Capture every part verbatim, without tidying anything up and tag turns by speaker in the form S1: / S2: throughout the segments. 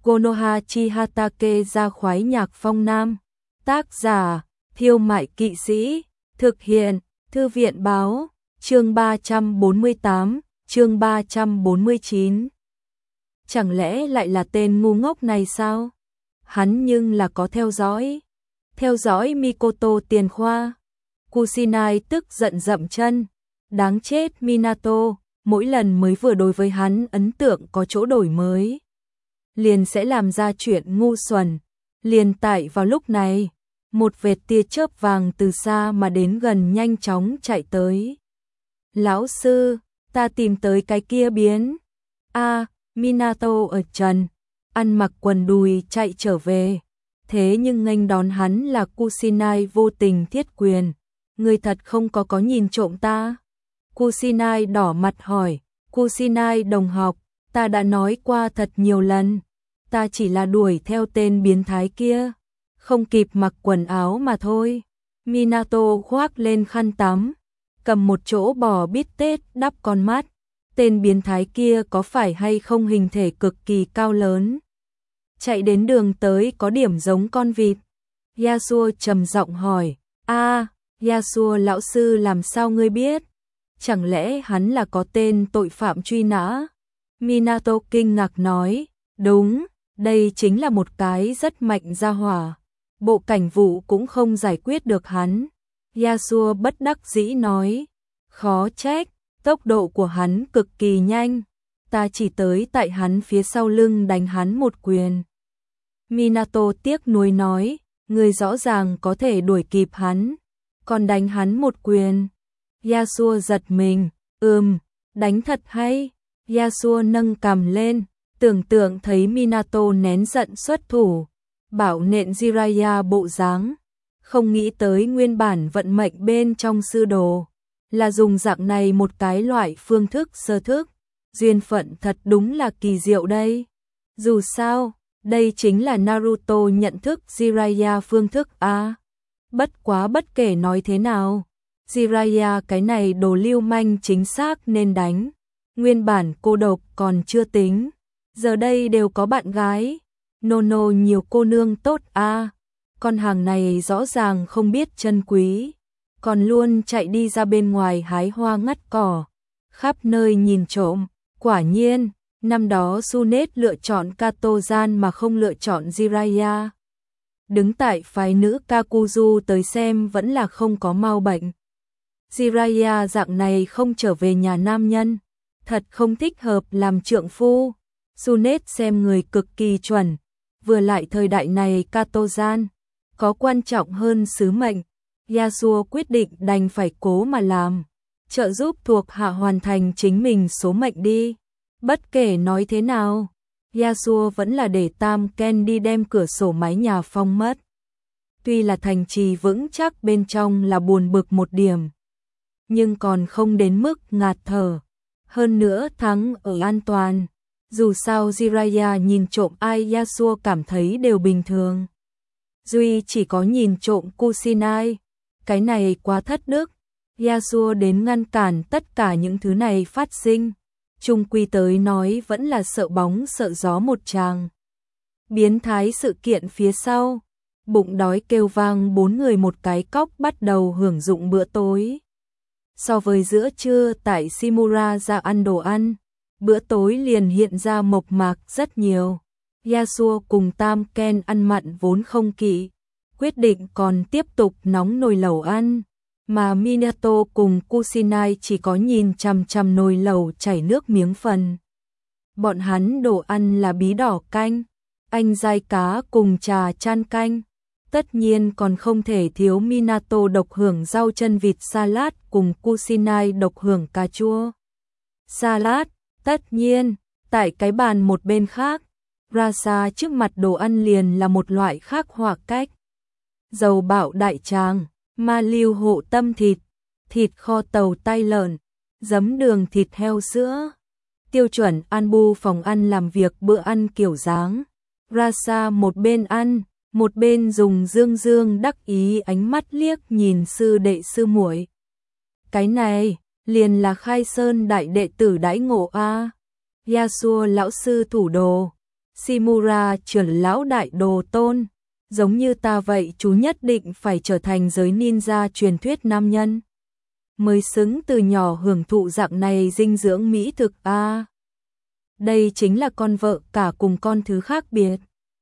S1: Konoha Chihatake ra khoái nhạc phong nam. Tác giả, Thiêu Mại Kỵ Sĩ. Thực hiện, Thư viện Báo. Chương ba trăm bốn mươi tám, chương ba trăm bốn mươi chín. Chẳng lẽ lại là tên ngu ngốc này sao? Hắn nhưng là có theo dõi. Theo dõi Mikoto tiền khoa. Kusinai tức giận dậm chân. Đáng chết Minato, mỗi lần mới vừa đối với hắn ấn tượng có chỗ đổi mới, liền sẽ làm ra chuyện ngu xuẩn. Liền tại vào lúc này, một vệt tia chớp vàng từ xa mà đến gần nhanh chóng chạy tới. Lão sư, ta tìm tới cái kia biến. A, Minato ở trần, ăn mặc quần đùi chạy trở về. Thế nhưng nghênh đón hắn là Kusinai vô tình thiết quyền. Người thật không có có nhìn trộm ta? Kusinai đỏ mặt hỏi. Kusinai đồng học, ta đã nói qua thật nhiều lần. Ta chỉ là đuổi theo tên biến thái kia, không kịp mặc quần áo mà thôi. Minato khoác lên khăn tắm, cầm một chỗ bò bít tết đắp con mắt. Tên biến thái kia có phải hay không hình thể cực kỳ cao lớn, chạy đến đường tới có điểm giống con vịt? Yasuo trầm giọng hỏi. A, à, Yasuo lão sư làm sao ngươi biết? Chẳng lẽ hắn là có tên tội phạm truy nã? Minato kinh ngạc nói. Đúng, đây chính là một cái rất mạnh gia hỏa. Bộ cảnh vụ cũng không giải quyết được hắn. Yasuo bất đắc dĩ nói. Khó trách, tốc độ của hắn cực kỳ nhanh. Ta chỉ tới tại hắn phía sau lưng đánh hắn một quyền. Minato tiếc nuối nói. Người rõ ràng có thể đuổi kịp hắn, còn đánh hắn một quyền. Yasuo giật mình. Ừm, đánh thật hay. Yasuo nâng cằm lên, tưởng tượng thấy Minato nén giận xuất thủ, bảo nện Jiraiya bộ dáng. Không nghĩ tới nguyên bản vận mệnh bên trong sư đồ là dùng dạng này một cái loại phương thức sơ thức. Duyên phận thật đúng là kỳ diệu đây. Dù sao, đây chính là Naruto nhận thức Jiraiya phương thức a. Bất quá bất kể nói thế nào, Jiraiya cái này đồ lưu manh chính xác nên đánh. Nguyên bản cô độc còn chưa tính, giờ đây đều có bạn gái. Nono nhiều cô nương tốt a. Con hàng này rõ ràng không biết trân quý, còn luôn chạy đi ra bên ngoài hái hoa ngắt cỏ, khắp nơi nhìn trộm. Quả nhiên, năm đó Sunet lựa chọn Kato-gian mà không lựa chọn Jiraiya. Đứng tại phái nữ Kakuzu tới xem vẫn là không có mau bệnh. Jiraiya dạng này không trở về nhà nam nhân, thật không thích hợp làm trượng phu. Sunet xem người cực kỳ chuẩn, vừa lại thời đại này Kato-gian có quan trọng hơn sứ mệnh. Yasuo quyết định đành phải cố mà làm, trợ giúp thuộc hạ hoàn thành chính mình số mệnh đi. Bất kể nói thế nào, Yasuo vẫn là để Tam Ken đi đem cửa sổ mái nhà phong mất. Tuy là thành trì vững chắc bên trong là buồn bực một điểm, nhưng còn không đến mức ngạt thở. Hơn nữa thắng ở an toàn. Dù sao Jiraiya nhìn trộm ai Yasuo cảm thấy đều bình thường. Duy chỉ có nhìn trộm Kusinai, cái này quá thất đức. Yasuo đến ngăn cản tất cả những thứ này phát sinh. Chung quy tới nói vẫn là sợ bóng sợ gió một tràng. Biến thái sự kiện phía sau, bụng đói kêu vang bốn người một cái cóc bắt đầu hưởng dụng bữa tối. So với giữa trưa tại Shimura ra ăn đồ ăn, bữa tối liền hiện ra mộc mạc rất nhiều. Yasuo cùng Tam Ken ăn mặn vốn không kỵ, quyết định còn tiếp tục nóng nồi lẩu ăn. Mà Minato cùng Kusinai chỉ có nhìn chằm chằm nồi lẩu chảy nước miếng phần. Bọn hắn đồ ăn là bí đỏ canh, anh dai cá cùng trà chan canh. Tất nhiên còn không thể thiếu Minato độc hưởng rau chân vịt salad cùng Kusinai độc hưởng cà chua salad. Tất nhiên, tại cái bàn một bên khác, Rasa trước mặt đồ ăn liền là một loại khác họa cách. Dầu bạo đại tràng, ma lưu hộ tâm thịt, thịt kho tàu tai lợn, giấm đường thịt heo sữa. Tiêu chuẩn Anbu phòng ăn làm việc bữa ăn kiểu dáng. Rasa một bên ăn, một bên dùng dương dương đắc ý ánh mắt liếc nhìn sư đệ sư muội. Cái này, liền là Khai Sơn đại đệ tử đãi ngộ a. Yasuo lão sư thủ đồ, Shimura trưởng lão đại đồ tôn, giống như ta vậy chú nhất định phải trở thành giới ninja truyền thuyết nam nhân. Mới xứng từ nhỏ hưởng thụ dạng này dinh dưỡng mỹ thực a. À, đây chính là con vợ cả cùng con thứ khác biệt.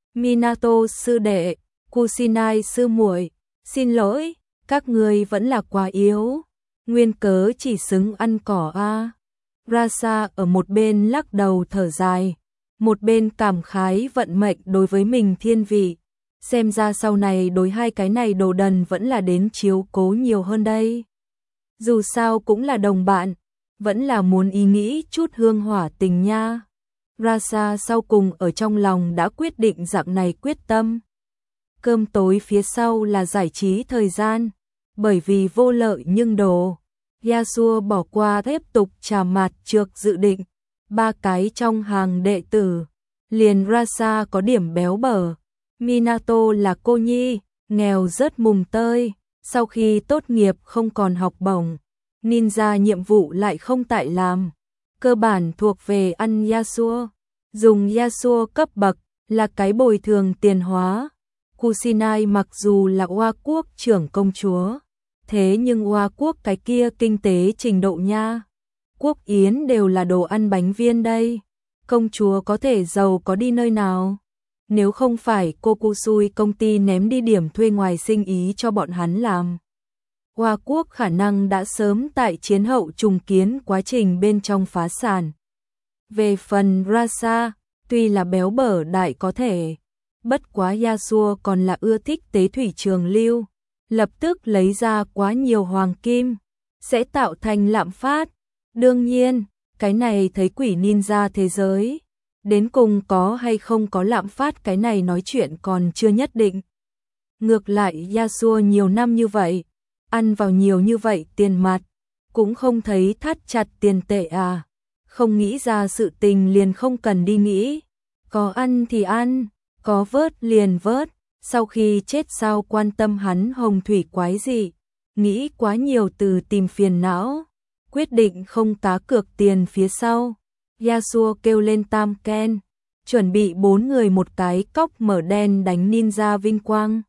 S1: Minato sư đệ, Kusinai sư muội, xin lỗi, các ngươi vẫn là quá yếu, nguyên cớ chỉ xứng ăn cỏ a. À. Rasa ở một bên lắc đầu thở dài, một bên cảm khái vận mệnh đối với mình thiên vị, xem ra sau này đối hai cái này đồ đần vẫn là đến chiếu cố nhiều hơn đây. Dù sao cũng là đồng bạn, vẫn là muốn ý nghĩ chút hương hỏa tình nha. Rasa sau cùng ở trong lòng đã quyết định dạng này quyết tâm. Cơm tối phía sau là giải trí thời gian, bởi vì vô lợi nhưng đồ. Yasuo bỏ qua tiếp tục trà mặt trược dự định, ba cái trong hàng đệ tử, liền Rasa có điểm béo bở. Minato là cô nhi, nghèo rớt mùng tơi, sau khi tốt nghiệp không còn học bổng, ninja nhiệm vụ lại không tại làm, cơ bản thuộc về ăn Yasuo, dùng Yasuo cấp bậc là cái bồi thường tiền hóa. Kusinai mặc dù là Oa quốc trưởng công chúa, thế nhưng Oa quốc cái kia kinh tế trình độ nha, quốc yến đều là đồ ăn bánh viên đây, công chúa có thể giàu có đi nơi nào. Nếu không phải Kokusui công ty ném đi điểm thuê ngoài sinh ý cho bọn hắn làm, Hoa quốc khả năng đã sớm tại chiến hậu trùng kiến quá trình bên trong phá sản. Về phần Rasa, tuy là béo bở đại có thể, bất quá Yasuo còn là ưa thích tế thủy trường lưu, lập tức lấy ra quá nhiều hoàng kim, sẽ tạo thành lạm phát. Đương nhiên, cái này thấy quỷ ninja thế giới, đến cùng có hay không có lạm phát cái này nói chuyện còn chưa nhất định. Ngược lại Yasuo nhiều năm như vậy, ăn vào nhiều như vậy tiền mặt, cũng không thấy thắt chặt tiền tệ à, không nghĩ ra sự tình liền không cần đi nghĩ, có ăn thì ăn, có vớt liền vớt, sau khi chết sao quan tâm hắn hồng thủy quái gì, nghĩ quá nhiều từ tìm phiền não, quyết định không cá cược tiền phía sau. Yasuo kêu lên Tam Ken, chuẩn bị bốn người một cái cốc mở đen đánh ninja vinh quang.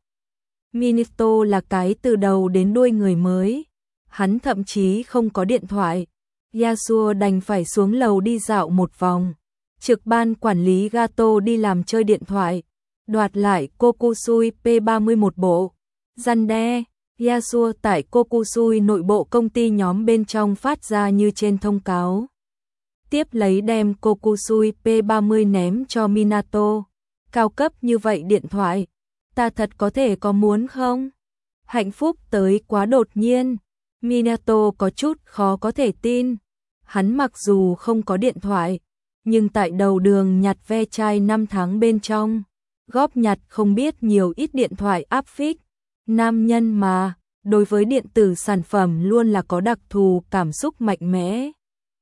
S1: Minato là cái từ đầu đến đuôi người mới, hắn thậm chí không có điện thoại. Yasuo đành phải xuống lầu đi dạo một vòng, trực ban quản lý Gato đi làm chơi điện thoại, đoạt lại Kokusui P ba mươi mốt bộ. Răn đe, Yasuo tại Kokusui nội bộ công ty nhóm bên trong phát ra như trên thông cáo. Tiếp lấy đem Kokusui P ba mươi ném cho Minato. Cao cấp như vậy điện thoại, ta thật có thể có muốn không? Hạnh phúc tới quá đột nhiên, Minato có chút khó có thể tin. Hắn mặc dù không có điện thoại, nhưng tại đầu đường nhặt ve chai năm tháng bên trong, góp nhặt không biết nhiều ít điện thoại áp phích. Nam nhân mà, đối với điện tử sản phẩm luôn là có đặc thù cảm xúc mạnh mẽ.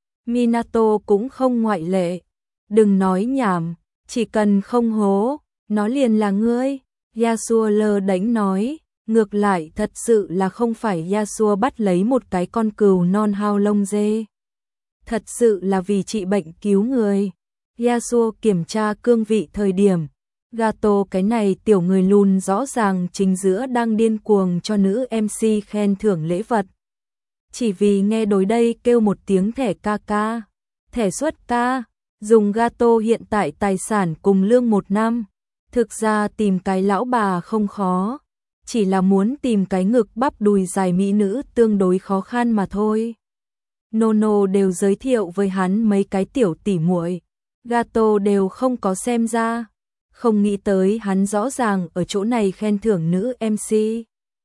S1: Minato cũng không ngoại lệ. Đừng nói nhảm, chỉ cần không hố, nó liền là ngươi. Yasuo lơ đánh nói, ngược lại thật sự là không phải Yasuo bắt lấy một cái con cừu non hao lông dê. Thật sự là vì trị bệnh cứu người. Yasuo kiểm tra cương vị thời điểm, Gato cái này tiểu người lùn rõ ràng chính giữa đang điên cuồng cho nữ em xê khen thưởng lễ vật. Chỉ vì nghe đối đây kêu một tiếng thẻ ca ca, thẻ xuất ca, dùng Gato hiện tại tài sản cùng lương một năm. Thực ra tìm cái lão bà không khó, chỉ là muốn tìm cái ngực bắp đùi dài mỹ nữ tương đối khó khăn mà thôi. Nono đều giới thiệu với hắn mấy cái tiểu tỉ muội, Gato đều không có xem ra, không nghĩ tới hắn rõ ràng ở chỗ này khen thưởng nữ em xê.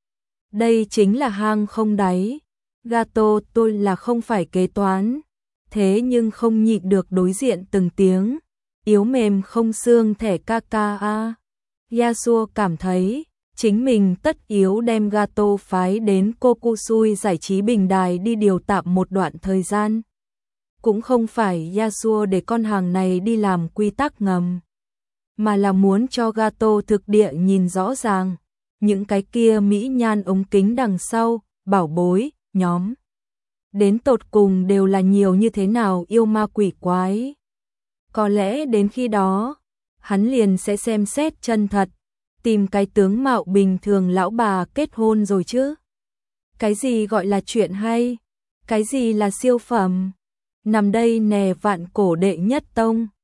S1: Đây chính là hang không đáy. Gato tôi là không phải kế toán, thế nhưng không nhịn được đối diện từng tiếng. Yếu mềm không xương thẻ ca ca a. Yasuo cảm thấy chính mình tất yếu đem Gato phái đến Kokusui giải trí bình đài đi điều tạm một đoạn thời gian. Cũng không phải Yasuo để con hàng này đi làm quy tắc ngầm, mà là muốn cho Gato thực địa nhìn rõ ràng những cái kia mỹ nhan ống kính đằng sau, bảo bối, nhóm. Đến tột cùng đều là nhiều như thế nào yêu ma quỷ quái. Có lẽ đến khi đó, hắn liền sẽ xem xét chân thật, tìm cái tướng mạo bình thường lão bà kết hôn rồi chứ. Cái gì gọi là chuyện hay? Cái gì là siêu phẩm? Nằm đây nè vạn cổ đệ nhất tông.